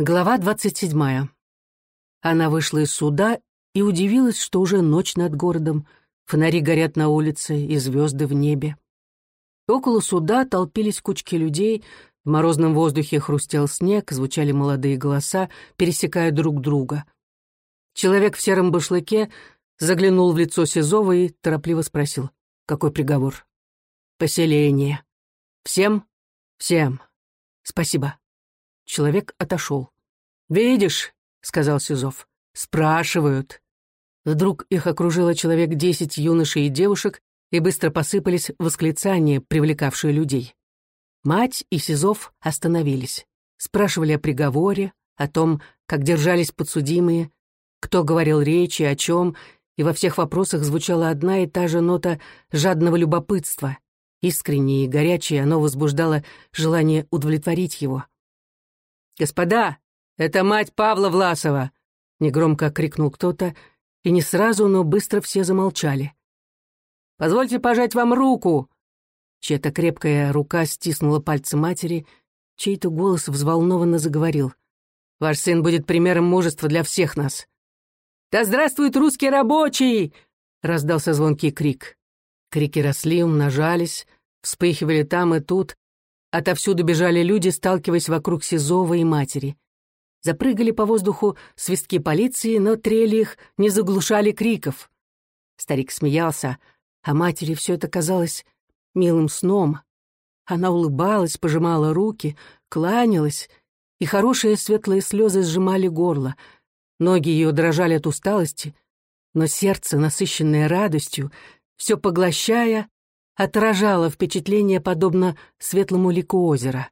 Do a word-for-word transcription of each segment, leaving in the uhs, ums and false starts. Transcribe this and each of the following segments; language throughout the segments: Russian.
Глава двадцать седьмая. Она вышла из суда и удивилась, что уже ночь над городом, фонари горят на улице и звезды в небе. Около суда толпились кучки людей, в морозном воздухе хрустел снег, звучали молодые голоса, пересекая друг друга. Человек в сером башлыке заглянул в лицо Сизова и торопливо спросил: «Какой приговор?» «Поселение». «Всем?» «Всем. Спасибо». Человек отошел. «Видишь», — сказал Сизов, — «спрашивают». Вдруг их окружило человек десять юношей и девушек, и быстро посыпались восклицания, привлекавшие людей. Мать и Сизов остановились. Спрашивали о приговоре, о том, как держались подсудимые, кто говорил речи, о чем, и во всех вопросах звучала одна и та же нота жадного любопытства. Искренне и горячее оно возбуждало желание удовлетворить его. «Господа, это мать Павла Власова!» — негромко крикнул кто-то, и не сразу, но быстро все замолчали. «Позвольте пожать вам руку!» Чья-то крепкая рука стиснула пальцы матери, чей-то голос взволнованно заговорил. «Ваш сын будет примером мужества для всех нас!» «Да здравствует русский рабочий!» — раздался звонкий крик. Крики росли, умножались, вспыхивали там и тут. Отовсюду бежали люди, сталкиваясь вокруг Сизова и матери. Запрыгали по воздуху свистки полиции, но трели их не заглушали криков. Старик смеялся, а матери все это казалось милым сном. Она улыбалась, пожимала руки, кланялась, и хорошие светлые слезы сжимали горло. Ноги ее дрожали от усталости, но сердце, насыщенное радостью, все поглощая, отражало впечатление, подобно светлому лику озера.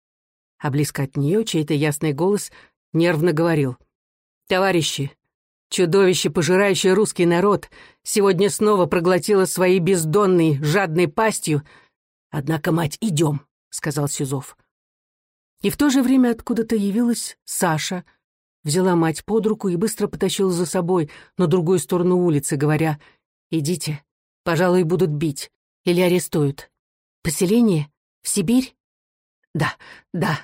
А близко от нее чей-то ясный голос нервно говорил: «Товарищи, чудовище, пожирающее русский народ, сегодня снова проглотило своей бездонной, жадной пастью. Однако, мать, идем», — сказал Сизов. И в то же время откуда-то явилась Саша, взяла мать под руку и быстро потащила за собой на другую сторону улицы, говоря: «Идите, пожалуй, будут бить или арестуют. Поселение? В Сибирь? Да, да.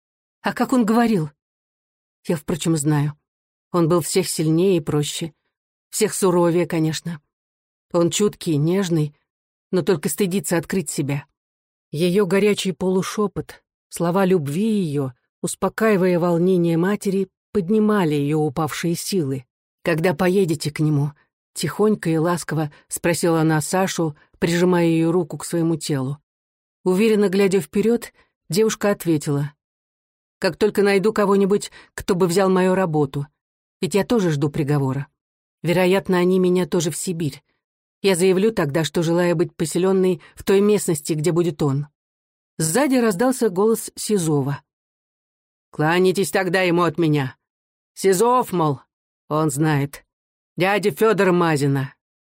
А как он говорил? Я, впрочем, знаю. Он был всех сильнее и проще. Всех суровее, конечно. Он чуткий, нежный, но только стыдится открыть себя. Ее горячий полушепот, слова любви ее, успокаивая волнение матери, поднимали ее упавшие силы. Когда поедете к нему, тихонько и ласково спросила она Сашу, прижимая ее руку к своему телу. Уверенно глядя вперед, девушка ответила: «Как только найду кого-нибудь, кто бы взял мою работу. Ведь я тоже жду приговора. Вероятно, они меня тоже в Сибирь. Я заявлю тогда, что желаю быть поселенной в той местности, где будет он». Сзади раздался голос Сизова. «Кланяйтесь тогда ему от меня. Сизов, мол, он знает. Дядя Федора Мазина».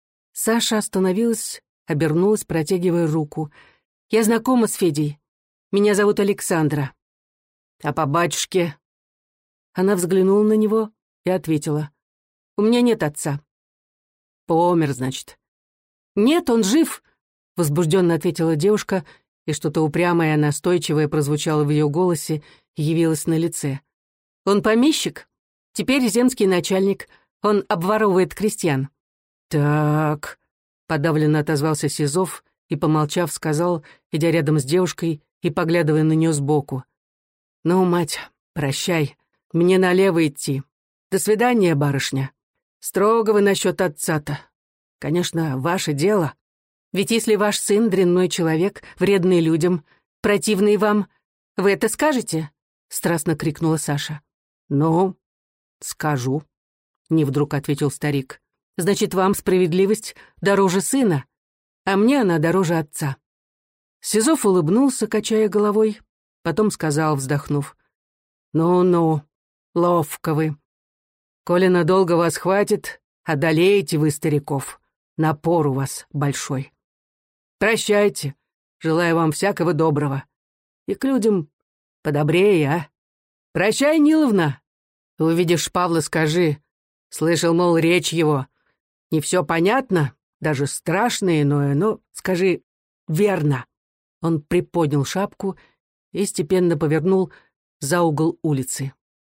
Саша остановилась, обернулась, протягивая руку. «Я знакома с Федей. Меня зовут Александра». «А по батюшке?» Она взглянула на него и ответила: «У меня нет отца». «Помер, значит?» «Нет, он жив», — возбужденно ответила девушка, и что-то упрямое, настойчивое прозвучало в ее голосе и явилось на лице. «Он помещик, теперь земский начальник, он обворовывает крестьян». «Так», — подавленно отозвался Сизов и, помолчав, сказал, идя рядом с девушкой и поглядывая на нее сбоку: «Ну, мать, прощай, мне налево идти. До свидания, барышня. Строго вы насчет отца-то. Конечно, ваше дело. Ведь если ваш сын дрянной человек, вредный людям, противный вам, вы это скажете?» — страстно крикнула Саша. «Ну, скажу», — не вдруг ответил старик. «Значит, вам справедливость дороже сына, а мне она дороже отца». Сизов улыбнулся, качая головой, потом сказал, вздохнув: «Ну-ну, ловко вы. Коли надолго вас хватит, одолеете вы стариков. Напор у вас большой. Прощайте, желаю вам всякого доброго. И к людям подобрее, а? Прощай, Ниловна. Увидишь Павла, скажи. Слышал, мол, речь его. Не все понятно, даже страшно иное, но скажи верно». Он приподнял шапку и степенно повернул за угол улицы.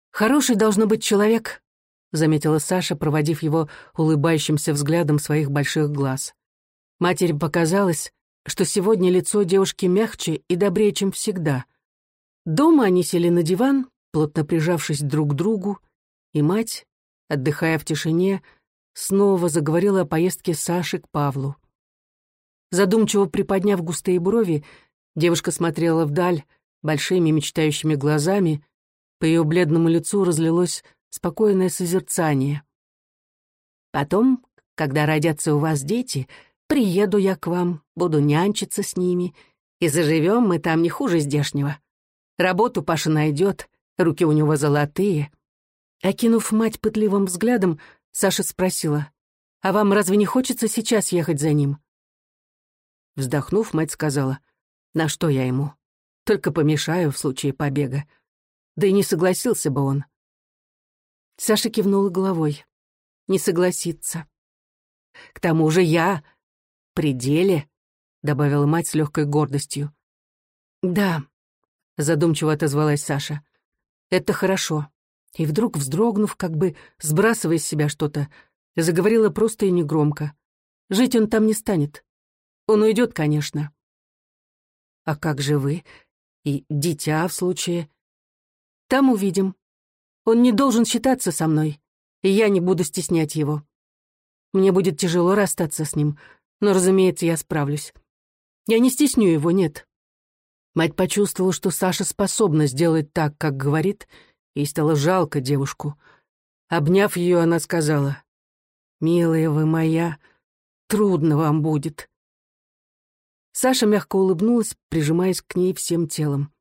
«Хороший должно быть человек», — заметила Саша, проводив его улыбающимся взглядом своих больших глаз. Матери показалось, что сегодня лицо девушки мягче и добрее, чем всегда. Дома они сели на диван, плотно прижавшись друг к другу, и мать, отдыхая в тишине, снова заговорила о поездке Саши к Павлу. Задумчиво приподняв густые брови, девушка смотрела вдаль большими мечтающими глазами, по ее бледному лицу разлилось спокойное созерцание. «Потом, когда родятся у вас дети, приеду я к вам, буду нянчиться с ними, и заживем мы там не хуже здешнего. Работу Паша найдет, руки у него золотые». Окинув мать пытливым взглядом, Саша спросила, «А вам разве не хочется сейчас ехать за ним?» Вздохнув, мать сказала, «На что я ему? Только помешаю в случае побега. Да и не согласился бы он». Саша кивнула головой. «Не согласится. К тому же я в пределе», — добавила мать с легкой гордостью. «Да», — задумчиво отозвалась Саша, — «это хорошо». И вдруг, вздрогнув, как бы сбрасывая с себя что-то, заговорила просто и негромко. «Жить он там не станет. Он уйдет, конечно». «А как же вы? И дитя в случае...» «Там увидим. Он не должен считаться со мной, и я не буду стеснять его. Мне будет тяжело расстаться с ним, но, разумеется, я справлюсь. Я не стесню его, нет». Мать почувствовала, что Саша способна сделать так, как говорит, и стало жалко девушку. Обняв ее, она сказала, «Милая вы моя, трудно вам будет». Саша мягко улыбнулась, прижимаясь к ней всем телом.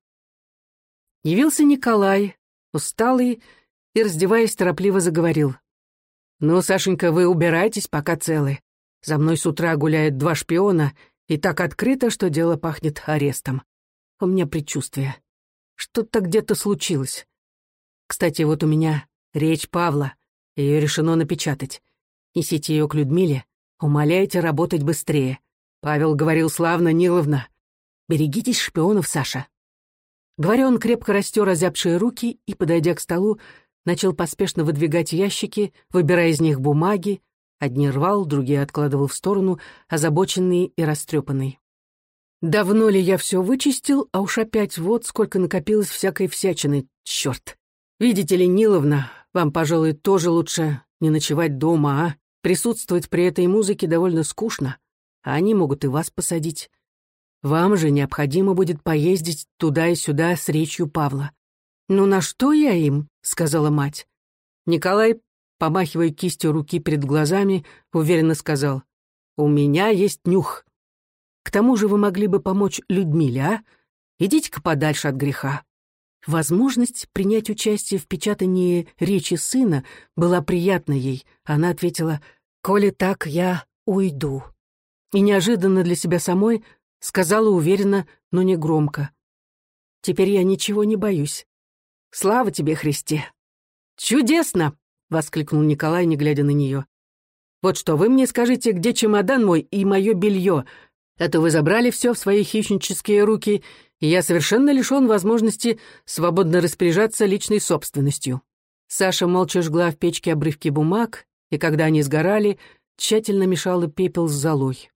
Явился Николай, усталый, и, раздеваясь, торопливо заговорил. «Ну, Сашенька, вы убирайтесь, пока целы. За мной с утра гуляют два шпиона, и так открыто, что дело пахнет арестом. У меня предчувствие. Что-то где-то случилось. Кстати, вот у меня речь Павла. Ее решено напечатать. Несите ее к Людмиле. Умоляйте работать быстрее. Павел говорил славно, Ниловна. Берегитесь шпионов, Саша». Говоря, он крепко растер озябшие руки и, подойдя к столу, начал поспешно выдвигать ящики, выбирая из них бумаги. Одни рвал, другие откладывал в сторону, озабоченный и растрепанный. «Давно ли я все вычистил, а уж опять вот сколько накопилось всякой всячины, черт! Видите ли, Ниловна, вам, пожалуй, тоже лучше не ночевать дома, а? Присутствовать при этой музыке довольно скучно, а они могут и вас посадить. Вам же необходимо будет поездить туда и сюда с речью Павла». «Ну на что я им?» — сказала мать. Николай, помахивая кистью руки перед глазами, уверенно сказал, «У меня есть нюх. К тому же вы могли бы помочь Людмиле, а? Идите-ка подальше от греха». Возможность принять участие в печатании речи сына была приятна ей. Она ответила, «Коли так, я уйду». И неожиданно для себя самой сказала уверенно, но не громко, «Теперь я ничего не боюсь. Слава тебе, Христе!» «Чудесно!» — воскликнул Николай, не глядя на нее. «Вот что, вы мне скажите, где чемодан мой и мое белье? А то вы забрали все в свои хищнические руки, и я совершенно лишен возможности свободно распоряжаться личной собственностью». Саша молча жгла в печке обрывки бумаг, и когда они сгорали, тщательно мешала пепел с золой.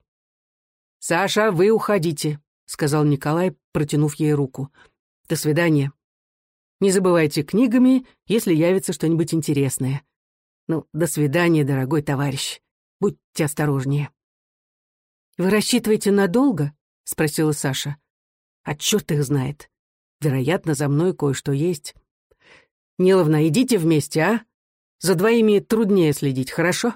«Саша, вы уходите», — сказал Николай, протянув ей руку. «До свидания. Не забывайте книгами, если явится что-нибудь интересное. Ну, до свидания, дорогой товарищ. Будьте осторожнее». «Вы рассчитываете надолго?» — спросила Саша. «А черт их знает. Вероятно, за мной кое-что есть. Ниловна, идите вместе, а? За двоими труднее следить, хорошо?»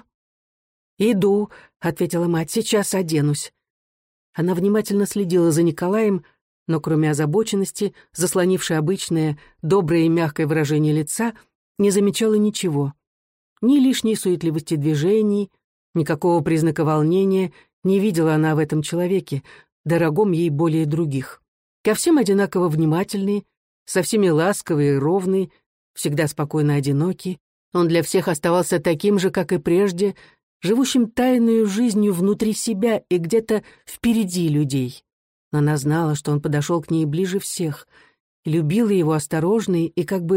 «Иду», — ответила мать, — «сейчас оденусь». Она внимательно следила за Николаем, но кроме озабоченности, заслонившей обычное, доброе и мягкое выражение лица, не замечала ничего. Ни лишней суетливости движений, никакого признака волнения не видела она в этом человеке, дорогом ей более других. Ко всем одинаково внимательный, со всеми ласковый и ровный, всегда спокойно одинокий, он для всех оставался таким же, как и прежде, живущим тайную жизнью внутри себя и где-то впереди людей. Но она знала, что он подошел к ней ближе всех, любила его осторожной и как бы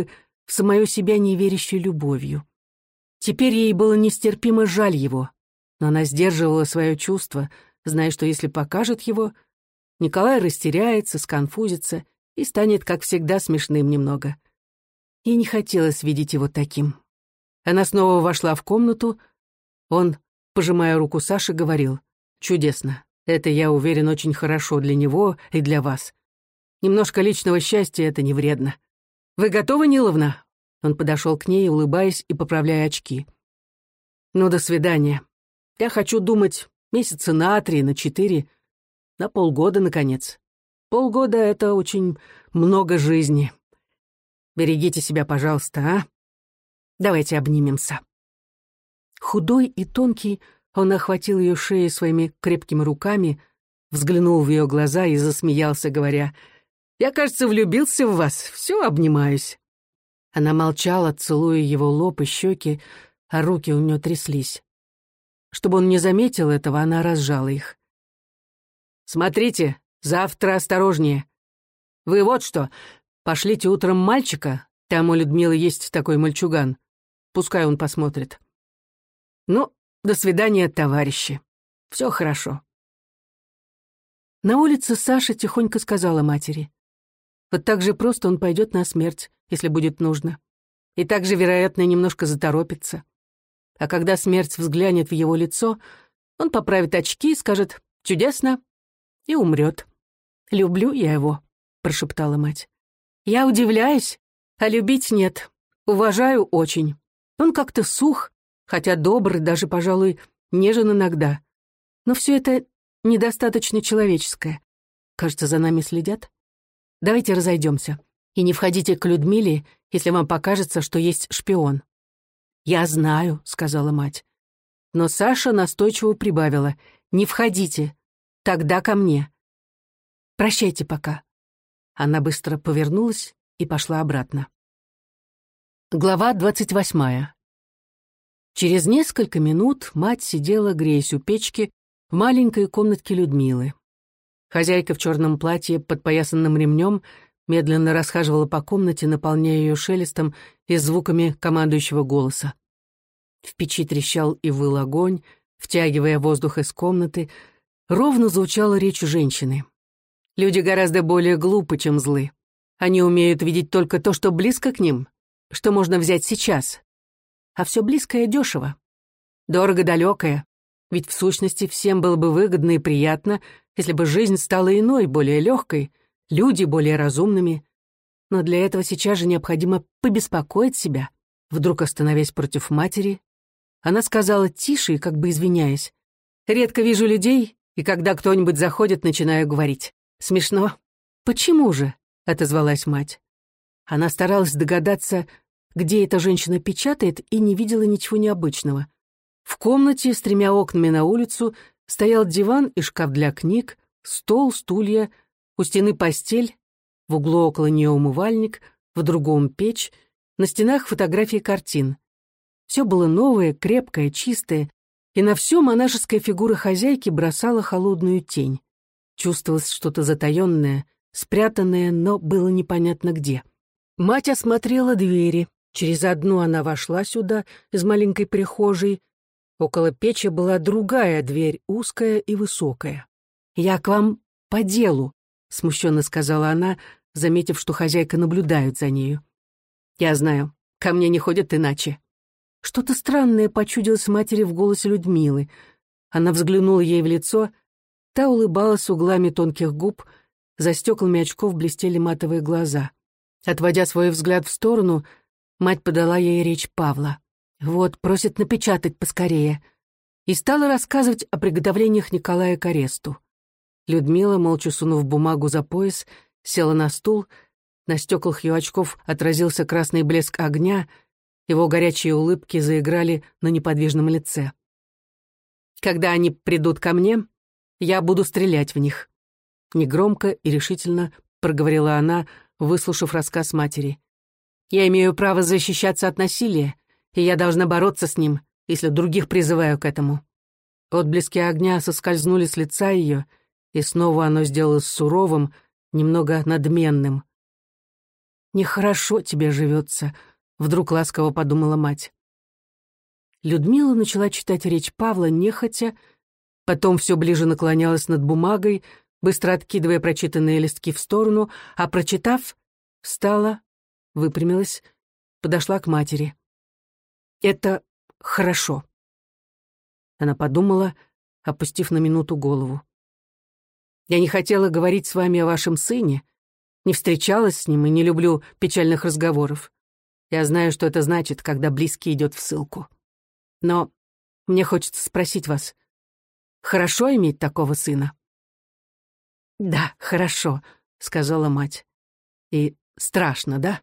в самое себя неверящей любовью. Теперь ей было нестерпимо жаль его, но она сдерживала свое чувство, зная, что если покажет его, Николай растеряется, сконфузится и станет, как всегда, смешным немного. Ей не хотелось видеть его таким. Она снова вошла в комнату. Он, пожимая руку Саши, говорил: «Чудесно. Это, я уверен, очень хорошо для него и для вас. Немножко личного счастья — это не вредно. Вы готовы, Ниловна?» Он подошел к ней, улыбаясь и поправляя очки. «Ну, до свидания. Я хочу думать месяца на три, на четыре, на полгода, наконец. Полгода — это очень много жизни. Берегите себя, пожалуйста, а? Давайте обнимемся». Худой и тонкий, он охватил ее шею своими крепкими руками, взглянул в ее глаза и засмеялся, говоря: «Я, кажется, влюбился в вас, все обнимаюсь». Она молчала, целуя его лоб и щеки, а руки у нее тряслись. Чтобы он не заметил этого, она разжала их. «Смотрите, завтра осторожнее. Вы вот что, пошлите утром мальчика, там у Людмилы есть такой мальчуган. Пускай он посмотрит. Ну, до свидания, товарищи. Все хорошо». На улице Саша тихонько сказала матери: «Вот так же просто он пойдет на смерть, если будет нужно. И так же, вероятно, немножко заторопится. А когда смерть взглянет в его лицо, он поправит очки и скажет: чудесно, и умрет. Люблю я его», — прошептала мать. «Я удивляюсь, а любить нет. Уважаю очень. Он как-то сух, хотя добр, даже, пожалуй, нежен иногда. Но все это недостаточно человеческое. Кажется, за нами следят. Давайте разойдемся. И не входите к Людмиле, если вам покажется, что есть шпион». «Я знаю», — сказала мать. Но Саша настойчиво прибавила: «Не входите. Тогда ко мне. Прощайте пока». Она быстро повернулась и пошла обратно. Глава двадцать восьмая. Через несколько минут мать сидела, греясь у печки, в маленькой комнатке Людмилы. Хозяйка в черном платье, подпоясанным ремнем, медленно расхаживала по комнате, наполняя ее шелестом и звуками командующего голоса. В печи трещал и выл огонь, втягивая воздух из комнаты. Ровно звучала речь женщины. Люди гораздо более глупы, чем злы. Они умеют видеть только то, что близко к ним, что можно взять сейчас. А все близкое дешево. Дорого-далекое. Ведь в сущности всем было бы выгодно и приятно, если бы жизнь стала иной, более легкой, люди более разумными. Но для этого сейчас же необходимо побеспокоить себя. Вдруг, остановясь против матери, она сказала тише и как бы извиняясь: «Редко вижу людей, и когда кто-нибудь заходит, начинаю говорить. Смешно». «Почему же?» — отозвалась мать. Она старалась догадаться, где эта женщина печатает, и не видела ничего необычного. В комнате с тремя окнами на улицу стоял диван и шкаф для книг, стол, стулья, у стены постель, в углу около нее умывальник, в другом печь, на стенах фотографии картин. Все было новое, крепкое, чистое, и на все монашеская фигура хозяйки бросала холодную тень. Чувствовалось что-то затаенное, спрятанное, но было непонятно где. Мать осмотрела двери. Через одну она вошла сюда, из маленькой прихожей. Около печи была другая дверь, узкая и высокая. «Я к вам по делу», — смущенно сказала она, заметив, что хозяйка наблюдает за нею. «Я знаю, ко мне не ходят иначе». Что-то странное почудилось матери в голосе Людмилы. Она взглянула ей в лицо, та улыбалась углами тонких губ, за стеклами очков блестели матовые глаза. Отводя свой взгляд в сторону, мать подала ей речь Павла. «Вот, просит напечатать поскорее», и стала рассказывать о приготовлениях Николая к аресту. Людмила, молча сунув бумагу за пояс, села на стул, на стеклах ее очков отразился красный блеск огня, его горячие улыбки заиграли на неподвижном лице. «Когда они придут ко мне, я буду стрелять в них», — негромко и решительно проговорила она, выслушав рассказ матери. «Я имею право защищаться от насилия, и я должна бороться с ним, если других призываю к этому». Отблески огня соскользнули с лица ее, и снова оно сделалось суровым, немного надменным. «Нехорошо тебе живется», вдруг ласково подумала мать. Людмила начала читать речь Павла нехотя, потом все ближе наклонялась над бумагой, быстро откидывая прочитанные листки в сторону, а, прочитав, встала, выпрямилась, подошла к матери. «Это хорошо», — она подумала, опустив на минуту голову. «Я не хотела говорить с вами о вашем сыне, не встречалась с ним и не люблю печальных разговоров. Я знаю, что это значит, когда близкий идет в ссылку. Но мне хочется спросить вас, хорошо иметь такого сына?» «Да, хорошо», — сказала мать. «И страшно, да?»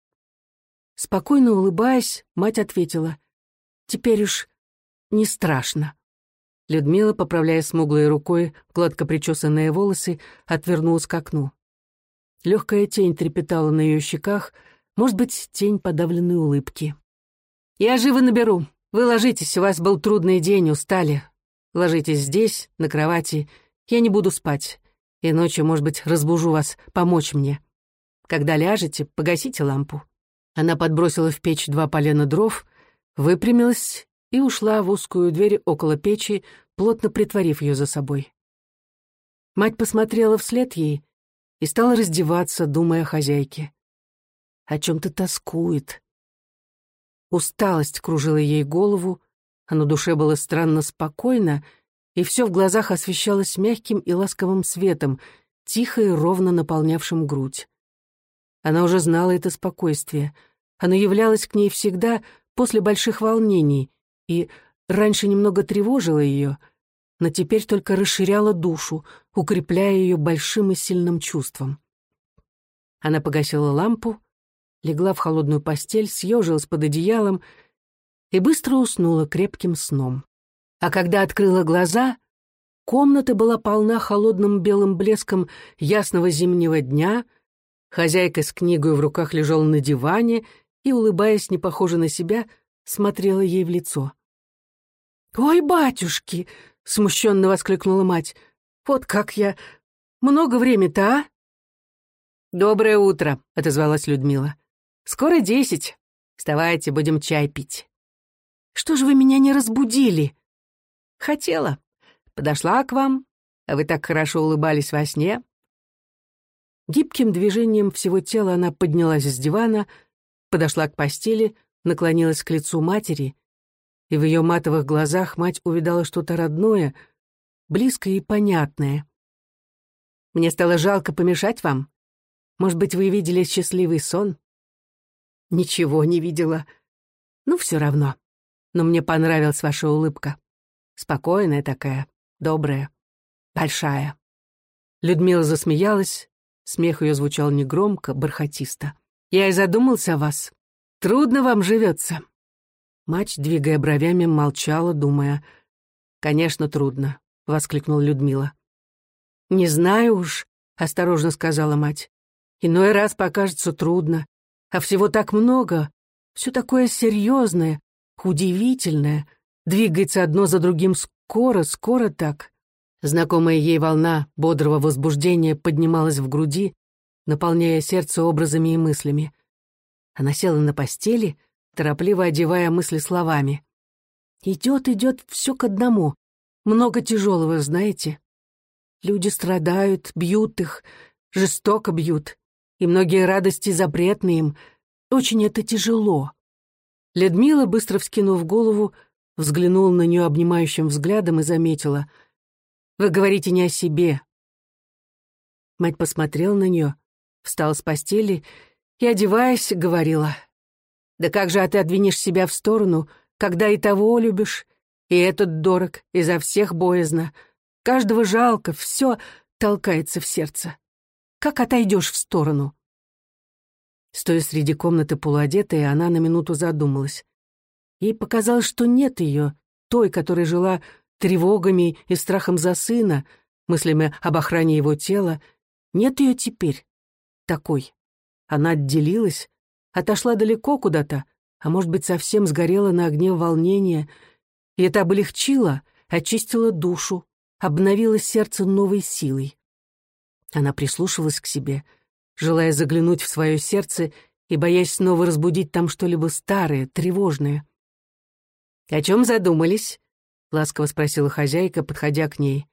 Спокойно улыбаясь, мать ответила: «Теперь уж не страшно». Людмила, поправляя смуглой рукой гладко причесанные волосы, отвернулась к окну. Легкая тень трепетала на ее щеках, может быть, тень подавленной улыбки. «Я живо наберу. Вы ложитесь, у вас был трудный день, устали. Ложитесь здесь, на кровати. Я не буду спать. И ночью, может быть, разбужу вас помочь мне. Когда ляжете, погасите лампу». Она подбросила в печь два полена дров, выпрямилась и ушла в узкую дверь около печи, плотно притворив ее за собой. Мать посмотрела вслед ей и стала раздеваться, думая о хозяйке. О чем-то тоскует. Усталость кружила ей голову, а на душе было странно спокойно, и все в глазах освещалось мягким и ласковым светом, тихо и ровно наполнявшим грудь. Она уже знала это спокойствие. Оно являлось к ней всегда после больших волнений и раньше немного тревожило ее, но теперь только расширяло душу, укрепляя ее большим и сильным чувством. Она погасила лампу, легла в холодную постель, съежилась под одеялом и быстро уснула крепким сном. А когда открыла глаза, комната была полна холодным белым блеском ясного зимнего дня, хозяйка с книгой в руках лежала на диване и, улыбаясь, не похожа на себя, смотрела ей в лицо. «Ой, батюшки!» — смущенно воскликнула мать. «Вот как я... Много времени-то, а?» «Доброе утро», — отозвалась Людмила. «Скоро десять. Вставайте, будем чай пить». «Что же вы меня не разбудили?» «Хотела. Подошла к вам, а вы так хорошо улыбались во сне». Гибким движением всего тела она поднялась с дивана, подошла к постели, наклонилась к лицу матери, и в ее матовых глазах мать увидала что-то родное, близкое и понятное. «Мне стало жалко помешать вам. Может быть, вы видели счастливый сон?» «Ничего не видела. Ну, все равно. Но мне понравилась ваша улыбка. Спокойная такая, добрая, большая». Людмила засмеялась, смех ее звучал негромко, бархатисто. «Я и задумался о вас. Трудно вам живется». Мать, двигая бровями, молчала, думая. «Конечно, трудно», — воскликнула Людмила. «Не знаю уж», — осторожно сказала мать. «Иной раз покажется трудно, а всего так много, все такое серьезное, удивительное, двигается одно за другим скоро, скоро так». Знакомая ей волна бодрого возбуждения поднималась в груди, наполняя сердце образами и мыслями. Она села на постели, торопливо одевая мысли словами. «Идет, идет все к одному. Много тяжелого, знаете. Люди страдают, бьют их, жестоко бьют, и многие радости запретны им. Очень это тяжело». Людмила, быстро вскинув голову, взглянула на нее обнимающим взглядом и заметила: «Вы говорите не о себе». Мать посмотрела на нее, встала с постели и, одеваясь, говорила: «Да как же ты отодвинешь себя в сторону, когда и того любишь, и этот дорог, и за всех боязно, каждого жалко, все толкается в сердце. Как отойдешь в сторону?» Стоя среди комнаты полуодетая, она на минуту задумалась. Ей показалось, что нет ее, той, которая жила тревогами и страхом за сына, мыслями об охране его тела, нет ее теперь, такой. Она отделилась, отошла далеко куда-то, а может быть, совсем сгорела на огне волнения, и это облегчило, очистило душу, обновило сердце новой силой. Она прислушалась к себе, желая заглянуть в свое сердце и боясь снова разбудить там что-либо старое, тревожное. «О чем задумались?» — ласково спросила хозяйка, подходя к ней.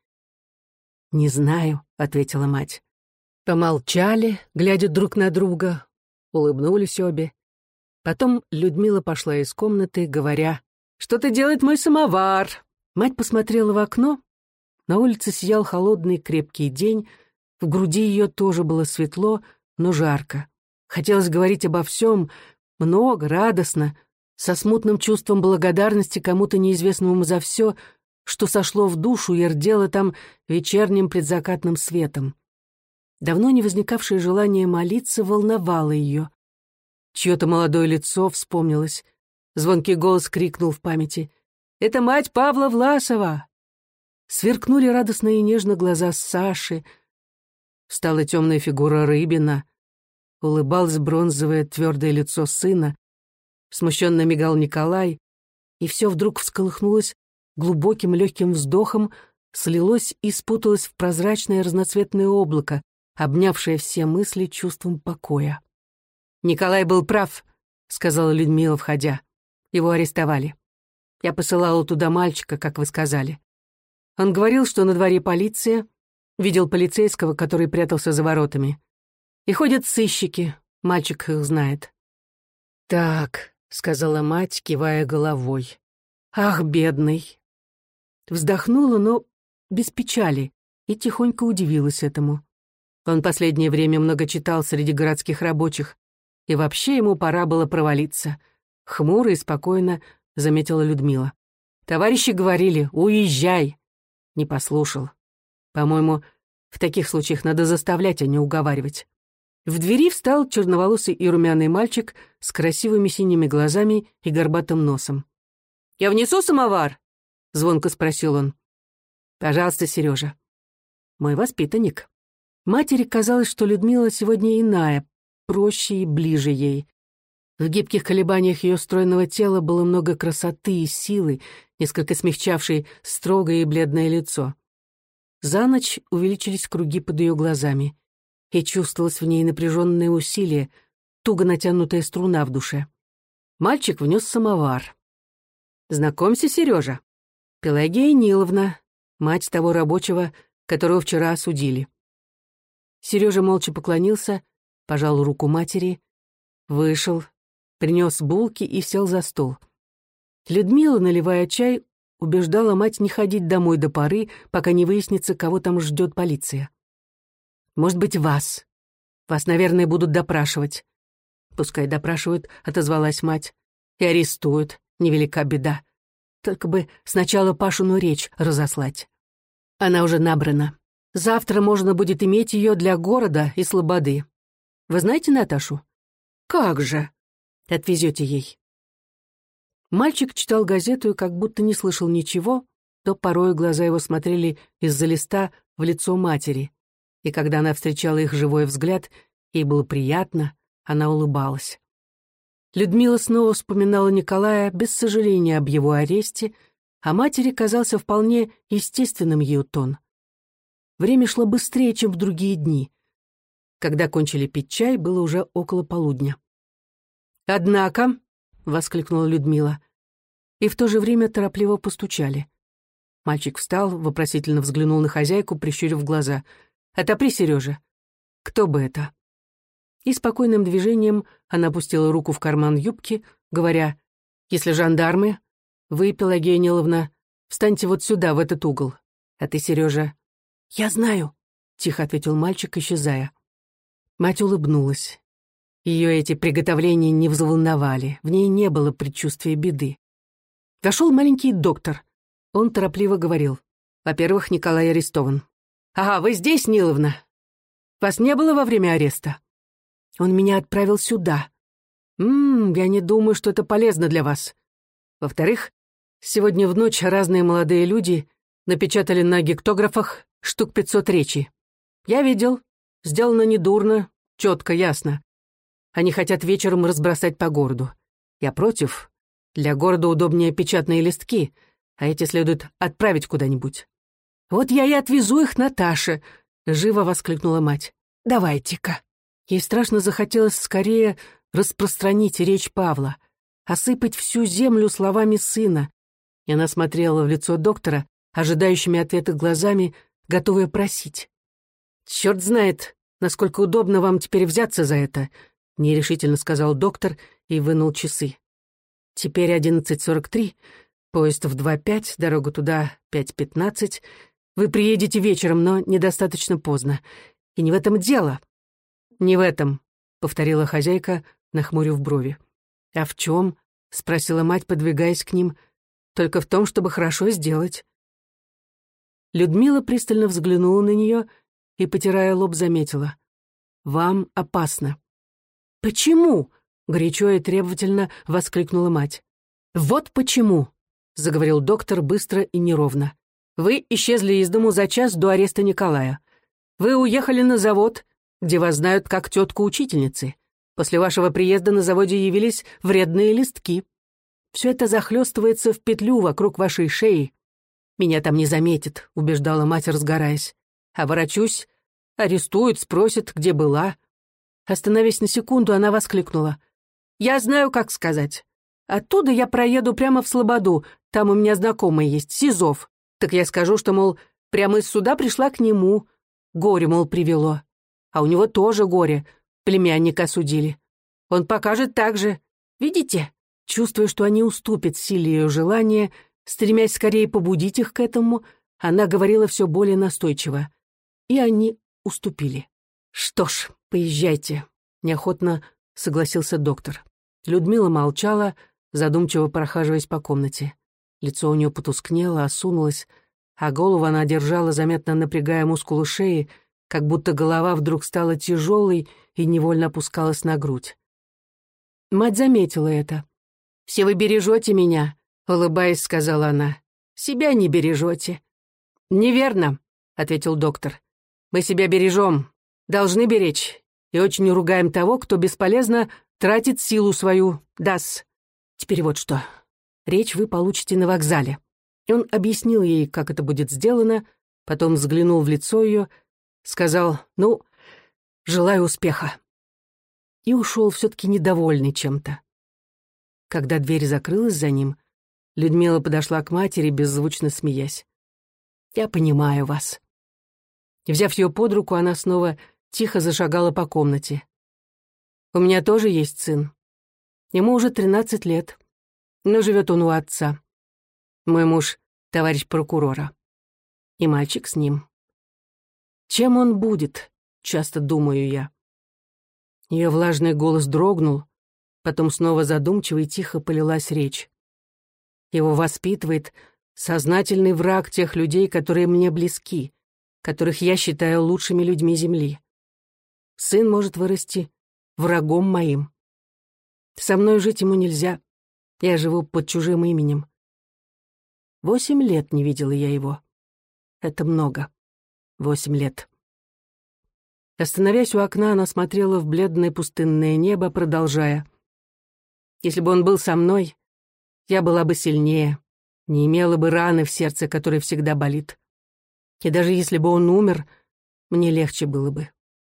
«Не знаю», — ответила мать. Помолчали, глядя друг на друга, улыбнулись обе. Потом Людмила пошла из комнаты, говоря: «Что-то делает мой самовар». Мать посмотрела в окно. На улице сиял холодный крепкий день. В груди ее тоже было светло, но жарко. Хотелось говорить обо всем, много, радостно, со смутным чувством благодарности кому-то неизвестному за все, что сошло в душу и рдело там вечерним предзакатным светом. Давно не возникавшее желание молиться волновало ее. Чье-то молодое лицо вспомнилось. Звонкий голос крикнул в памяти: «Это мать Павла Власова!» Сверкнули радостно и нежно глаза Саши. Встала темная фигура Рыбина. Улыбалось бронзовое твердое лицо сына. Смущенно мигал Николай. И все вдруг всколыхнулось глубоким легким вздохом, слилось и спуталось в прозрачное разноцветное облако, обнявшее все мысли чувством покоя. «Николай был прав», — сказала Людмила, входя. «Его арестовали. Я посылала туда мальчика, как вы сказали. Он говорил, что на дворе полиция, видел полицейского, который прятался за воротами. И ходят сыщики, мальчик их знает». «Так», — сказала мать, кивая головой. «Ах, бедный!» Вздохнула, но без печали, и тихонько удивилась этому. Он последнее время много читал среди городских рабочих, и вообще ему пора было провалиться. Хмуро и спокойно заметила Людмила. «Товарищи говорили, уезжай!» Не послушал. По-моему, в таких случаях надо заставлять, а не уговаривать. В двери встал черноволосый и румяный мальчик с красивыми синими глазами и горбатым носом. «Я внесу самовар?» — звонко спросил он. «Пожалуйста, Сережа». «Мой воспитанник». Матери казалось, что Людмила сегодня иная, проще и ближе ей. В гибких колебаниях ее стройного тела было много красоты и силы, несколько смягчавшей строгое и бледное лицо. За ночь увеличились круги под ее глазами, и чувствовалось в ней напряженное усилие, туго натянутая струна в душе. Мальчик внес самовар. «Знакомься, Сережа, Пелагея Ниловна, мать того рабочего, которого вчера осудили». Сережа молча поклонился, пожал руку матери, вышел, принес булки и сел за стол. Людмила, наливая чай, убеждала мать не ходить домой до поры, пока не выяснится, кого там ждет полиция. «Может быть, вас. Вас, наверное, будут допрашивать». «Пускай допрашивают», — отозвалась мать. «И арестуют, невелика беда. Только бы сначала Пашину речь разослать. Она уже набрана. Завтра можно будет иметь ее для города и слободы. Вы знаете Наташу?» «Как же?» «Отвезете ей». Мальчик читал газету и как будто не слышал ничего, то порой глаза его смотрели из-за листа в лицо матери, и когда она встречала их живой взгляд, ей было приятно, она улыбалась. Людмила снова вспоминала Николая без сожаления об его аресте, а матери казался вполне естественным ее тон. Время шло быстрее, чем в другие дни. Когда кончили пить чай, было уже около полудня. «Однако», — воскликнула Людмила, и в то же время торопливо постучали. Мальчик встал, вопросительно взглянул на хозяйку, прищурив глаза. «Отопри, Сережа. Кто бы это?» И спокойным движением она опустила руку в карман юбки, говоря: «Если жандармы, вы, Пелагея Ниловна, встаньте вот сюда, в этот угол. А ты, Сережа...» «Я знаю», — тихо ответил мальчик, исчезая. Мать улыбнулась. Ее эти приготовления не взволновали, в ней не было предчувствия беды. Вошел маленький доктор. Он торопливо говорил: «Во-первых, Николай арестован». «Ага, вы здесь, Ниловна? Вас не было во время ареста?» «Он меня отправил сюда». «Ммм, я не думаю, что это полезно для вас. Во-вторых, сегодня в ночь разные молодые люди напечатали на гектографах штук пятьсот речи. Я видел, сделано недурно, четко, ясно. Они хотят вечером разбросать по городу. Я против. Для города удобнее печатные листки, а эти следует отправить куда-нибудь». «Вот я и отвезу их Наташе», — живо воскликнула мать. «Давайте-ка». Ей страшно захотелось скорее распространить речь Павла, осыпать всю землю словами сына. И она смотрела в лицо доктора, ожидающими ответа глазами, готовая просить. «Черт знает, насколько удобно вам теперь взяться за это», — нерешительно сказал доктор и вынул часы. «Теперь одиннадцать сорок три, поезд в два пять, дорога туда пять пятнадцать. Вы приедете вечером, но недостаточно поздно. И не в этом дело». «Не в этом», — повторила хозяйка, нахмурив брови. «А в чем?» — спросила мать, подвигаясь к ним. «Только в том, чтобы хорошо сделать». Людмила пристально взглянула на нее и, потирая лоб, заметила. «Вам опасно». «Почему?» — горячо и требовательно воскликнула мать. «Вот почему», — заговорил доктор быстро и неровно. «Вы исчезли из дому за час до ареста Николая. Вы уехали на завод, где вас знают как тетку учительницы. После вашего приезда на заводе явились вредные листки. Все это захлестывается в петлю вокруг вашей шеи. Меня там не заметят», — убеждала мать, разгораясь. «А ворочусь, арестуют, спросят, где была». Остановясь на секунду, она воскликнула. «Я знаю, как сказать. Оттуда я проеду прямо в Слободу, там у меня знакомый есть, Сизов. Так я скажу, что, мол, прямо из суда пришла к нему. Горе, мол, привело. А у него тоже горе, племянника осудили. Он покажет так же. Видите?» Чувствуя, что они уступят силе ее желания, стремясь скорее побудить их к этому, она говорила все более настойчиво. И они уступили. «Что ж, поезжайте», — неохотно согласился доктор. Людмила молчала, задумчиво прохаживаясь по комнате. Лицо у нее потускнело, осунулось, а голову она держала, заметно напрягая мускулы шеи, как будто голова вдруг стала тяжелой и невольно опускалась на грудь. Мать заметила это. «Все вы бережете меня», — улыбаясь, сказала она. «Себя не бережете». «Неверно», — ответил доктор. «Мы себя бережем, должны беречь, и очень ругаем того, кто бесполезно тратит силу свою. Да-с. Теперь вот что. Речь вы получите на вокзале». И он объяснил ей, как это будет сделано, потом взглянул в лицо ее, сказал «Ну, желаю успеха». И ушел все-таки недовольный чем-то. Когда дверь закрылась за ним, Людмила подошла к матери, беззвучно смеясь. «Я понимаю вас». И, взяв ее под руку, она снова тихо зашагала по комнате. «У меня тоже есть сын. Ему уже тринадцать лет, но живет он у отца. Мой муж — товарищ прокурора. И мальчик с ним. Чем он будет, часто думаю я». Ее влажный голос дрогнул, потом снова задумчиво и тихо полилась речь. Его воспитывает сознательный враг тех людей, которые мне близки, которых я считаю лучшими людьми Земли. Сын может вырасти врагом моим. Со мной жить ему нельзя, я живу под чужим именем. Восемь лет не видела я его. Это много. Восемь лет. Остановясь у окна, она смотрела в бледное пустынное небо, продолжая. «Если бы он был со мной, я была бы сильнее, не имела бы раны в сердце, которая всегда болит. И даже если бы он умер, мне легче было бы».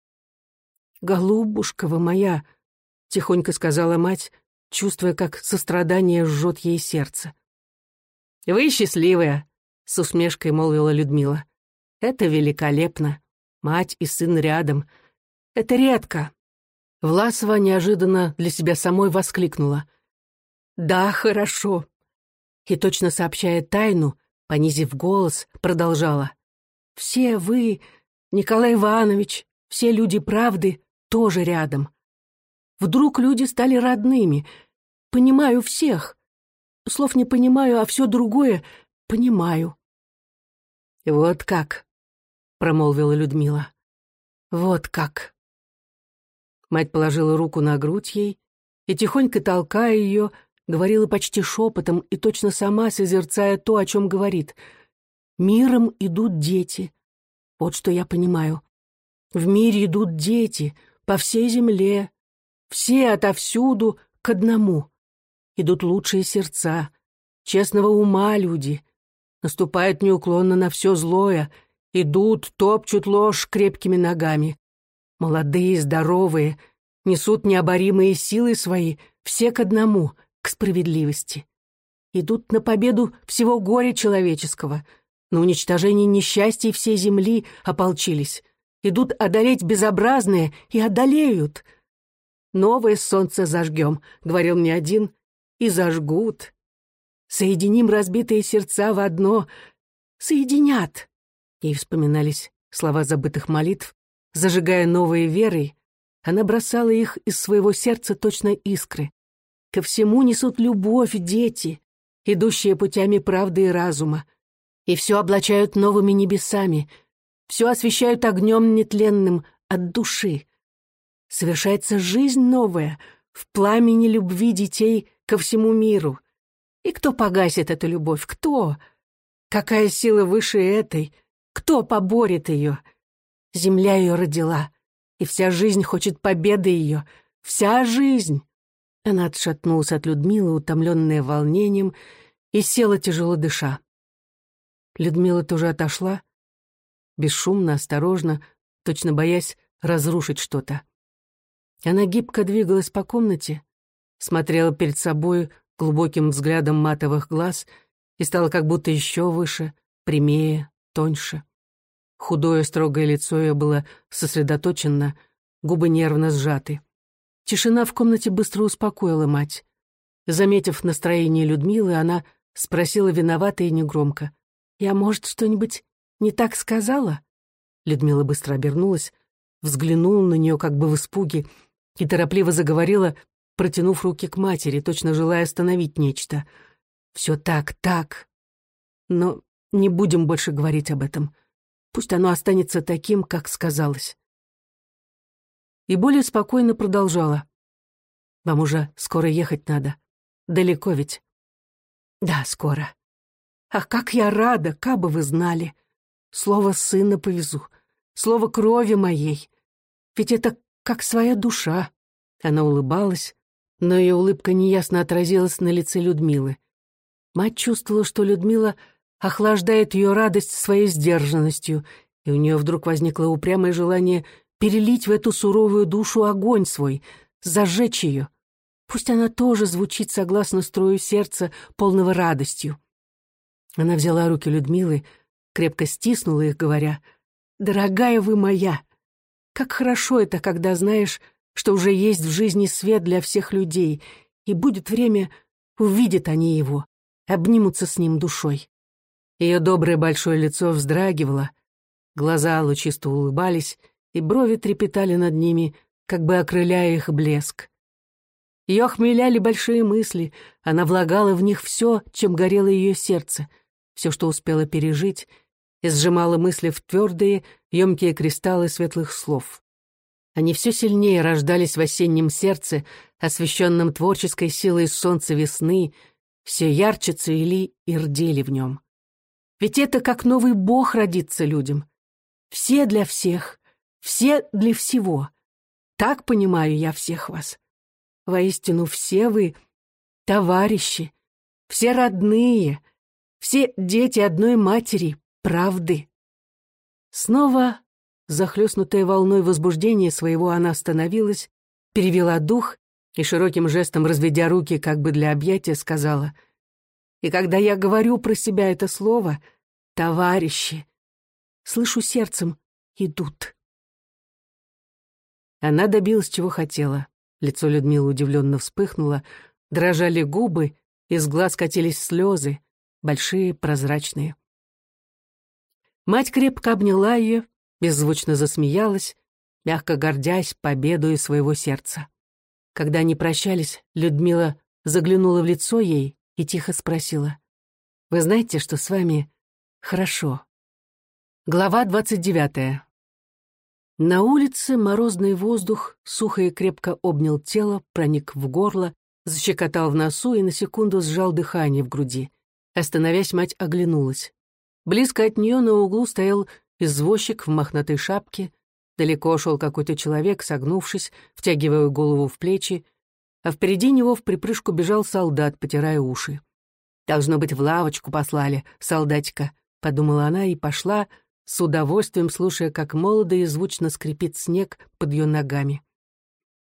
«Голубушка вы моя», — тихонько сказала мать, чувствуя, как сострадание жжет ей сердце. «Вы счастливая», — с усмешкой молвила Людмила. «Это великолепно. Мать и сын рядом. Это редко». Власова неожиданно для себя самой воскликнула. «Да, хорошо». И, точно сообщая тайну, понизив голос, продолжала. «Все вы, Николай Иванович, все люди правды, тоже рядом. Вдруг люди стали родными. Понимаю всех. Слов не понимаю, а все другое понимаю». «Вот как», — промолвила Людмила. «Вот как». Мать положила руку на грудь ей и, тихонько толкая ее, говорила почти шепотом и точно сама созерцая то, о чем говорит. «Миром идут дети. Вот что я понимаю. В мире идут дети, по всей земле. Все отовсюду к одному. Идут лучшие сердца, честного ума люди. Наступают неуклонно на все злое. Идут, топчут ложь крепкими ногами. Молодые, здоровые, несут необоримые силы свои, все к одному, к справедливости. Идут на победу всего горя человеческого, на уничтожение несчастий всей земли ополчились. Идут одолеть безобразное и одолеют. «Новое солнце зажгем», — говорил мне один, — «и зажгут. Соединим разбитые сердца в одно, соединят». И вспоминались слова забытых молитв. Зажигая новые веры, она бросала их из своего сердца точно искры. Ко всему несут любовь дети, идущие путями правды и разума, и все облачают новыми небесами, все освещают огнем нетленным от души. Совершается жизнь новая в пламени любви детей ко всему миру. И кто погасит эту любовь? Кто? Какая сила выше этой? Кто поборет ее? Земля ее родила, и вся жизнь хочет победы ее. Вся жизнь! Она отшатнулась от Людмилы, утомленная волнением, и села, тяжело дыша. Людмила тоже отошла, бесшумно, осторожно, точно боясь разрушить что-то. Она гибко двигалась по комнате, смотрела перед собой глубоким взглядом матовых глаз и стала как будто еще выше, прямее, тоньше. Худое строгое лицо ее было сосредоточено, губы нервно сжаты. Тишина в комнате быстро успокоила мать. Заметив настроение Людмилы, она спросила виновато и негромко: «Я, может, что-нибудь не так сказала?» Людмила быстро обернулась, взглянула на нее как бы в испуге и торопливо заговорила, протянув руки к матери, точно желая остановить нечто. «Все так, так. Но не будем больше говорить об этом. Пусть оно останется таким, как сказалось». И более спокойно продолжала. «Вам уже скоро ехать надо. Далеко ведь?» «Да, скоро. Ах, как я рада, кабы вы знали. Слово сына повезу, слово крови моей. Ведь это как своя душа». Она улыбалась, но ее улыбка неясно отразилась на лице Людмилы. Мать чувствовала, что Людмила охлаждает ее радость своей сдержанностью, и у нее вдруг возникло упрямое желание перелить в эту суровую душу огонь свой, зажечь ее. Пусть она тоже звучит согласно строю сердца, полного радостью. Она взяла руки Людмилы, крепко стиснула их, говоря: «Дорогая вы моя, как хорошо это, когда знаешь, что уже есть в жизни свет для всех людей, и будет время, увидят они его, обнимутся с ним душой». Ее доброе большое лицо вздрагивало, глаза лучисто улыбались, и брови трепетали над ними, как бы окрыляя их блеск. Ее охмеляли большие мысли, она влагала в них все, чем горело ее сердце, все, что успела пережить, и сжимала мысли в твердые, емкие кристаллы светлых слов. Они все сильнее рождались в осеннем сердце, освещенном творческой силой солнца весны, все ярче цвели и рдели в нем. Ведь это как новый бог родится людям. Все для всех, все для всего. Так понимаю я всех вас. Воистину, все вы товарищи, все родные, все дети одной матери, правды. Снова, захлестнутая волной возбуждения своего, она остановилась, перевела дух и широким жестом, разведя руки как бы для объятия, сказала: «И когда я говорю про себя это слово, товарищи, слышу сердцем, идут». Она добилась, чего хотела. Лицо Людмилы удивленно вспыхнуло, дрожали губы, из глаз катились слезы, большие, прозрачные. Мать крепко обняла ее, беззвучно засмеялась, мягко гордясь победой своего сердца. Когда они прощались, Людмила заглянула в лицо ей и тихо спросила: «Вы знаете, что с вами хорошо?» Глава двадцать девятая. На улице морозный воздух сухо и крепко обнял тело, проник в горло, защекотал в носу и на секунду сжал дыхание в груди. Остановясь, мать оглянулась. Близко от нее на углу стоял извозчик в мохнатой шапке, далеко шел какой-то человек, согнувшись, втягивая голову в плечи, а впереди него в припрыжку бежал солдат, потирая уши. «Должно быть, в лавочку послали, солдатика», — подумала она и пошла, с удовольствием слушая, как молодо и звучно скрипит снег под ее ногами.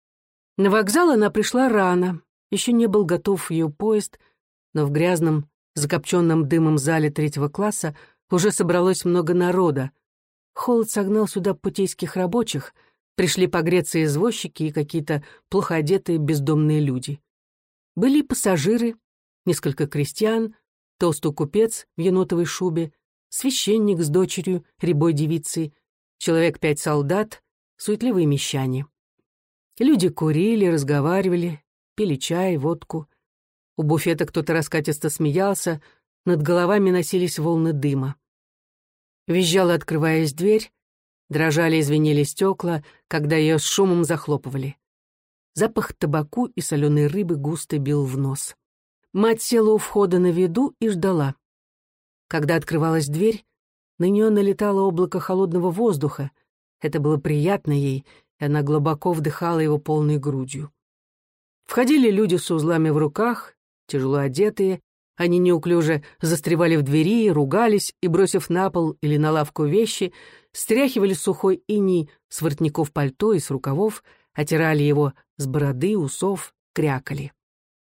На вокзал она пришла рано, еще не был готов ее поезд, но в грязном, закопченном дымом зале третьего класса уже собралось много народа. Холод согнал сюда путейских рабочих, пришли погреться извозчики и какие-то плохо одетые бездомные люди. Были и пассажиры, несколько крестьян, толстый купец в енотовой шубе, священник с дочерью, рябой девицей, человек пять солдат, суетливые мещане. Люди курили, разговаривали, пили чай, водку. У буфета кто-то раскатисто смеялся, над головами носились волны дыма. Визжала, открываясь дверь, дрожали и звенели стекла, когда ее с шумом захлопывали. Запах табаку и соленой рыбы густо бил в нос. Мать села у входа на виду и ждала. Когда открывалась дверь, на нее налетало облако холодного воздуха. Это было приятно ей, и она глубоко вдыхала его полной грудью. Входили люди с узлами в руках, тяжело одетые. Они неуклюже застревали в двери, ругались и, бросив на пол или на лавку вещи, стряхивали сухой иней с воротников пальто и с рукавов, отирали его с бороды, усов, крякали.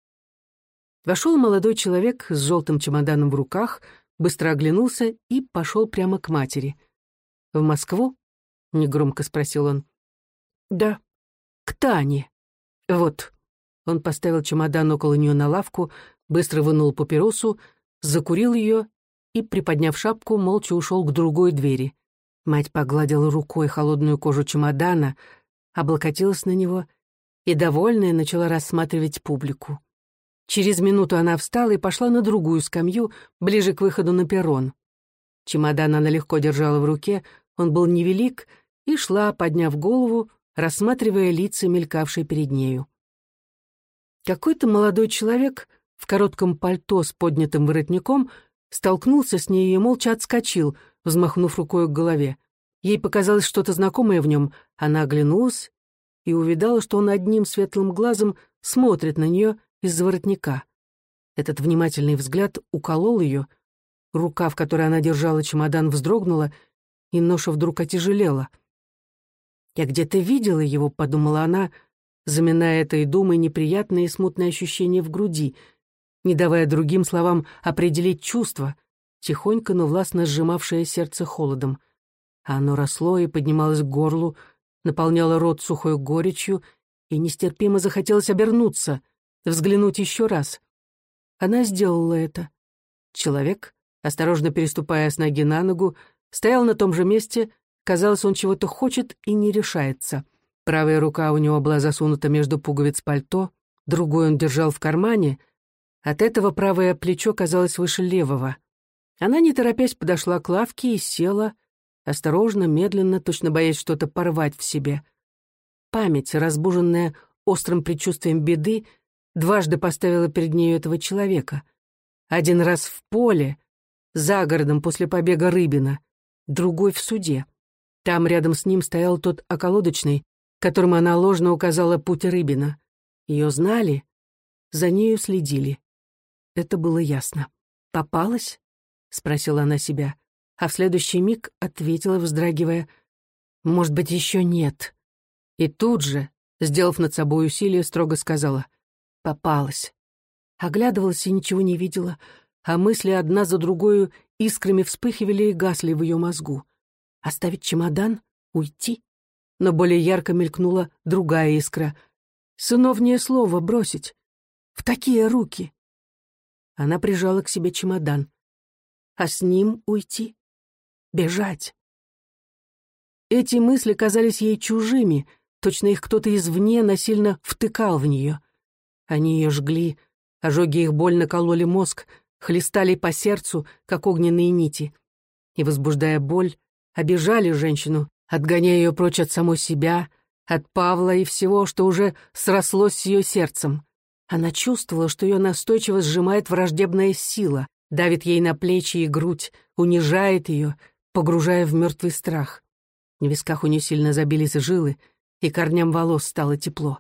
Вошел молодой человек с желтым чемоданом в руках, быстро оглянулся и пошел прямо к матери. «В Москву?» — негромко спросил он. «Да, к Тане. Вот». Он поставил чемодан около нее на лавку, быстро вынул папиросу, закурил ее и, приподняв шапку, молча ушел к другой двери. Мать погладила рукой холодную кожу чемодана, облокотилась на него и, довольная, начала рассматривать публику. Через минуту она встала и пошла на другую скамью, ближе к выходу на перрон. Чемодан она легко держала в руке, он был невелик, и шла, подняв голову, рассматривая лица, мелькавшие перед нею. Какой-то молодой человек в коротком пальто с поднятым воротником столкнулся с ней и молча отскочил, взмахнув рукой к голове. Ей показалось что-то знакомое в нем. Она оглянулась и увидала, что он одним светлым глазом смотрит на нее из-за воротника. Этот внимательный взгляд уколол ее. Рука, в которой она держала чемодан, вздрогнула, и ноша вдруг отяжелела. «Я где-то видела его», — подумала она, заминая этой думой неприятные и смутные ощущения в груди, не давая другим словам определить чувство, тихонько, но властно сжимавшее сердце холодом. А оно росло и поднималось к горлу, наполняло рот сухой горечью, и нестерпимо захотелось обернуться, взглянуть еще раз. Она сделала это. Человек, осторожно переступая с ноги на ногу, стоял на том же месте, казалось, он чего-то хочет и не решается. Правая рука у него была засунута между пуговиц пальто, другой он держал в кармане. От этого правое плечо казалось выше левого. Она, не торопясь, подошла к лавке и села, осторожно, медленно, точно боясь что-то порвать в себе. Память, разбуженная острым предчувствием беды, дважды поставила перед нею этого человека. Один раз в поле, за городом после побега Рыбина, другой в суде. Там рядом с ним стоял тот околодочный, которому она ложно указала путь Рыбина. Ее знали, за нею следили. Это было ясно. «Попалась?» — спросила она себя, а в следующий миг ответила, вздрагивая, «Может быть, еще нет». И тут же, сделав над собой усилие, строго сказала, «Попалась». Оглядывалась и ничего не видела, а мысли одна за другой искрами вспыхивали и гасли в ее мозгу. Оставить чемодан? Уйти? Но более ярко мелькнула другая искра. Сыновнее слово бросить. В такие руки. Она прижала к себе чемодан. А с ним уйти? Бежать? Эти мысли казались ей чужими, точно их кто-то извне насильно втыкал в нее. Они ее жгли, ожоги их больно кололи мозг, хлестали по сердцу, как огненные нити. И, возбуждая боль, обижали женщину, отгоняя ее прочь от самой себя, от Павла и всего, что уже срослось с ее сердцем. Она чувствовала, что ее настойчиво сжимает враждебная сила, давит ей на плечи и грудь, унижает ее, погружая в мертвый страх. На висках у нее сильно забились жилы, и корням волос стало тепло.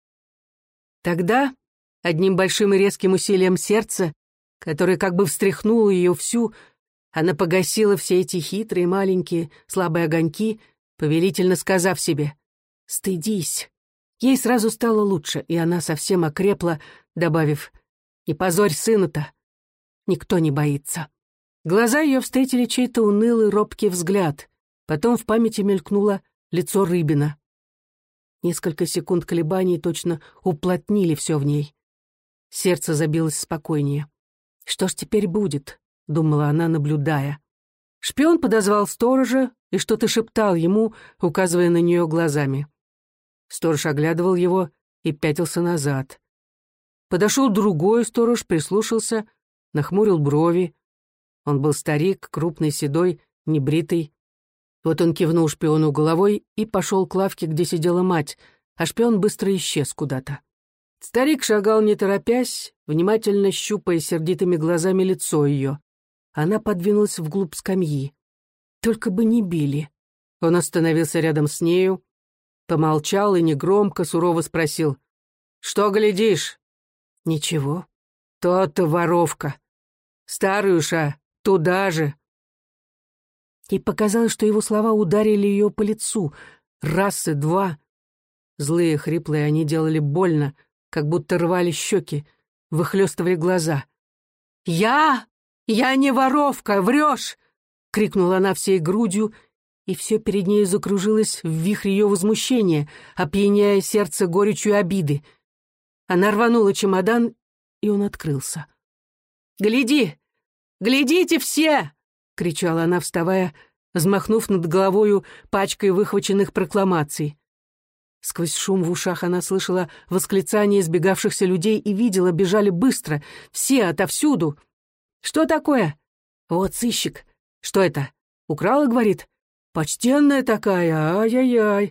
Тогда, одним большим и резким усилием сердца, которое как бы встряхнуло ее всю, она погасила все эти хитрые, маленькие, слабые огоньки, повелительно сказав себе: «Стыдись! Ей сразу стало лучше, и она совсем окрепла, добавив: «Не позорь сына-то! Никто не боится». Глаза ее встретили чей-то унылый, робкий взгляд. Потом в памяти мелькнуло лицо Рыбина. Несколько секунд колебаний точно уплотнили все в ней. Сердце забилось спокойнее. «Что ж теперь будет?» — думала она, наблюдая. Шпион подозвал сторожа и что-то шептал ему, указывая на нее глазами. Сторож оглядывал его и пятился назад. Подошел другой сторож, прислушался, нахмурил брови. Он был старик, крупный, седой, небритый. Вот он кивнул шпиону головой и пошел к лавке, где сидела мать, а шпион быстро исчез куда-то. Старик шагал не торопясь, внимательно щупая сердитыми глазами лицо ее. Она подвинулась вглубь скамьи. Только бы не били. Он остановился рядом с нею, помолчал и негромко, сурово спросил: «Что глядишь?» «Ничего». «То-то воровка. Старуша, туда же». Ей показалось, что его слова ударили ее по лицу. Раз и два. Злые, хриплые, они делали больно, как будто рвали щеки, выхлестывали глаза. «Я? Я не воровка, врешь!» — крикнула она всей грудью, и все перед ней закружилось в вихре ее возмущения, опьяняя сердце горечью обиды. Она рванула чемодан, и он открылся. «Гляди! Глядите все!» — кричала она, вставая, взмахнув над головою пачкой выхваченных прокламаций. Сквозь шум в ушах она слышала восклицания избегавшихся людей и видела, бежали быстро, все, отовсюду. «Что такое?» «Вот сыщик». «Что это?» «Украла, говорит?» «Почтенная такая, ай-яй-яй».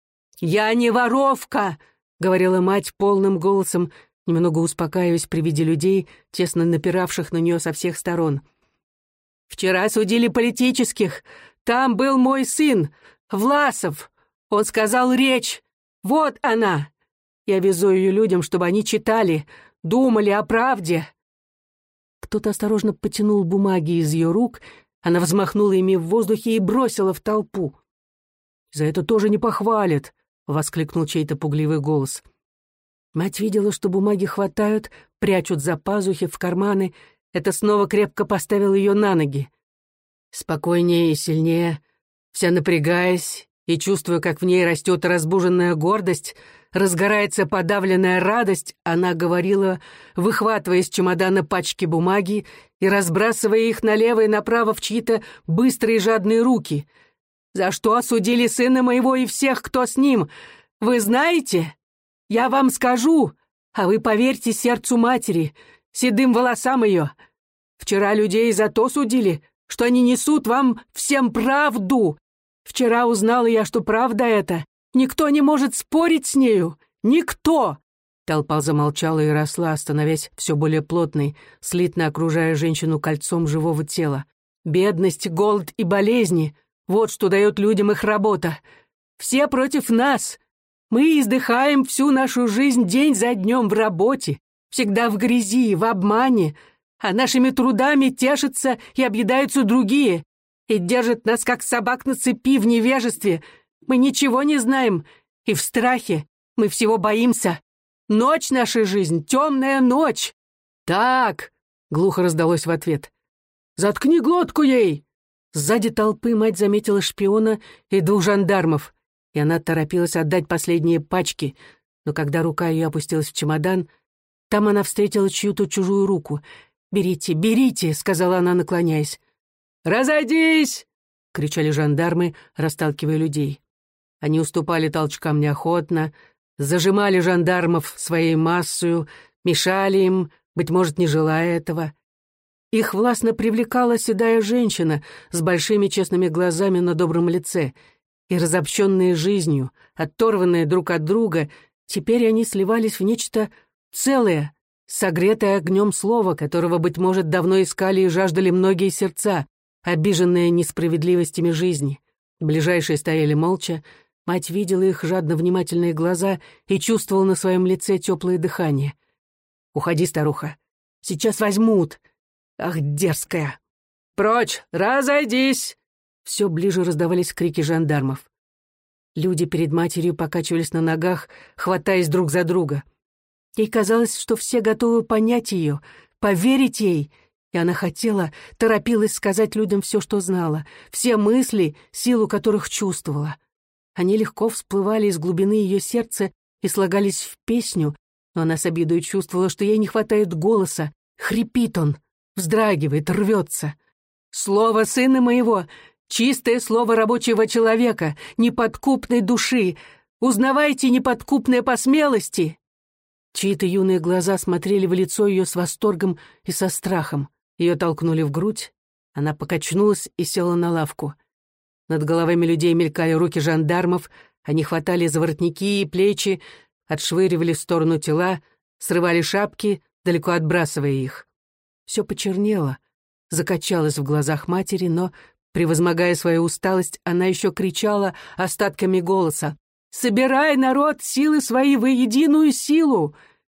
«Я не воровка!» — говорила мать полным голосом, немного успокаиваясь при виде людей, тесно напиравших на нее со всех сторон. «Вчера судили политических. Там был мой сын, Власов. Он сказал речь. Вот она. Я везу ее людям, чтобы они читали, думали о правде». Кто-то осторожно потянул бумаги из ее рук, она взмахнула ими в воздухе и бросила в толпу. «За это тоже не похвалят», — воскликнул чей-то пугливый голос. Мать видела, что бумаги хватают, прячут за пазухи, в карманы. Это снова крепко поставило ее на ноги. Спокойнее и сильнее, вся напрягаясь и чувствуя, как в ней растет разбуженная гордость, разгорается подавленная радость, она говорила, выхватывая из чемодана пачки бумаги и разбрасывая их налево и направо в чьи-то быстрые жадные руки. «За что осудили сына моего и всех, кто с ним? Вы знаете? Я вам скажу, а вы поверьте сердцу матери, седым волосам ее. Вчера людей за то судили, что они несут вам всем правду. Вчера узнала я, что правда это. Никто не может спорить с нею. Никто!» Толпа замолчала и росла, становясь все более плотной, слитно окружая женщину кольцом живого тела. Бедность, голод и болезни — вот что дает людям их работа. Все против нас. Мы издыхаем всю нашу жизнь день за днем в работе, всегда в грязи, в обмане, а нашими трудами тешатся и объедаются другие, и держат нас, как собак на цепи, в невежестве. Мы ничего не знаем, и в страхе. Мы всего боимся. Ночь наша жизнь, темная ночь. «Так!» — глухо раздалось в ответ. «Заткни глотку ей!» Сзади толпы мать заметила шпиона и двух жандармов, и она торопилась отдать последние пачки, но когда рука ее опустилась в чемодан, там она встретила чью-то чужую руку. «Берите, берите!» — сказала она, наклоняясь. «Разойдись!» — кричали жандармы, расталкивая людей. Они уступали толчкам неохотно, зажимали жандармов своей массою, мешали им, быть может, не желая этого. Их властно привлекала седая женщина с большими честными глазами на добром лице, и разобщенные жизнью, оторванные друг от друга, теперь они сливались в нечто целое, согретое огнем слова, которого, быть может, давно искали и жаждали многие сердца, обиженные несправедливостями жизни. Ближайшие стояли молча, мать видела их жадно-внимательные глаза и чувствовала на своем лице теплое дыхание. «Уходи, старуха, сейчас возьмут! Ах, дерзкая!» «Прочь! Разойдись!» Все ближе раздавались крики жандармов. Люди перед матерью покачивались на ногах, хватаясь друг за друга. Ей казалось, что все готовы понять ее, поверить ей, и она хотела, торопилась сказать людям все, что знала, все мысли, силу которых чувствовала. Они легко всплывали из глубины ее сердца и слагались в песню, но она с обидой чувствовала, что ей не хватает голоса, хрипит он, вздрагивает, рвется. «Слово сына моего, чистое слово рабочего человека, неподкупной души, узнавайте неподкупное по смелости!» Чьи-то юные глаза смотрели в лицо ее с восторгом и со страхом. Ее толкнули в грудь, она покачнулась и села на лавку. Над головами людей мелькали руки жандармов, они хватали за воротники и плечи, отшвыривали в сторону тела, срывали шапки, далеко отбрасывая их. Все почернело, закачалось в глазах матери, но, превозмогая свою усталость, она еще кричала остатками голоса: «Собирай, народ, силы свои во единую силу!»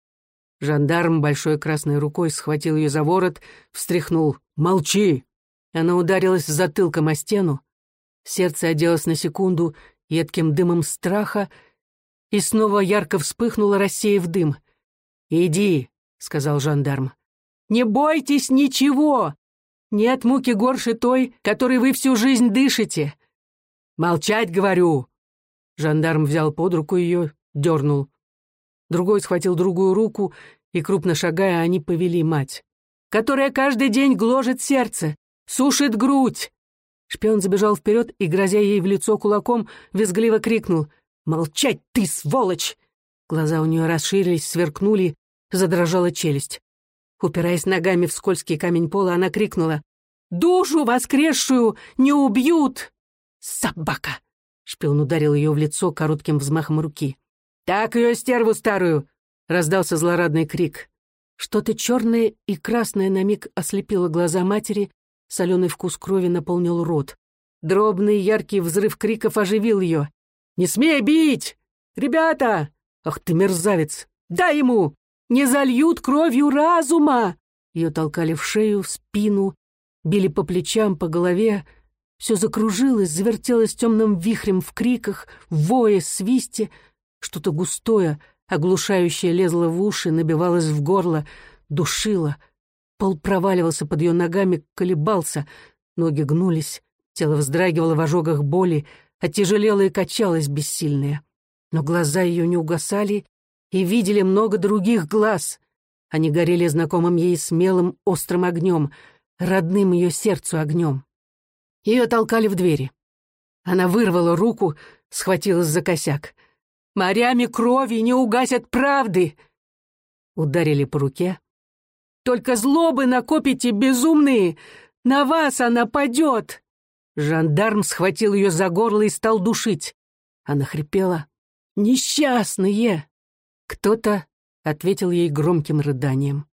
Жандарм большой красной рукой схватил ее за ворот, встряхнул. «Молчи!» Она ударилась затылком о стену. Сердце оделось на секунду едким дымом страха и снова ярко вспыхнуло, рассеяв дым. «Иди», — сказал жандарм. «Не бойтесь ничего! Нет муки горше той, которой вы всю жизнь дышите!» «Молчать, говорю!» Жандарм взял под руку ее, дернул. Другой схватил другую руку, и, крупно шагая, они повели мать. «Которая каждый день гложет сердце, сушит грудь!» Шпион забежал вперед и, грозя ей в лицо кулаком, визгливо крикнул: «Молчать, ты, сволочь!» Глаза у нее расширились, сверкнули, задрожала челюсть. Упираясь ногами в скользкий камень пола, она крикнула: «Душу воскресшую не убьют!» «Собака!» Шпион ударил ее в лицо коротким взмахом руки. «Так ее, стерву старую!» — раздался злорадный крик. Что-то черное и красное на миг ослепило глаза матери, соленый вкус крови наполнил рот. Дробный яркий взрыв криков оживил ее. «Не смей бить! Ребята! Ах ты мерзавец! Дай ему! Не зальют кровью разума!» Ее толкали в шею, в спину, били по плечам, по голове. Все закружилось, завертелось темным вихрем в криках, в вое, свисте. Что-то густое, оглушающее лезло в уши, набивалось в горло, душило. Пол проваливался под ее ногами, колебался, ноги гнулись, тело вздрагивало в ожогах боли, оттяжелело и качалось бессильное. Но глаза ее не угасали и видели много других глаз. Они горели знакомым ей смелым острым огнем, родным ее сердцу огнем. Ее толкали в двери. Она вырвала руку, схватилась за косяк. «Морями крови не угасят правды!» Ударили по руке. «Только злобы накопите, безумные! На вас она падет!» Жандарм схватил ее за горло и стал душить. Она хрипела: «Несчастные!» Кто-то ответил ей громким рыданием.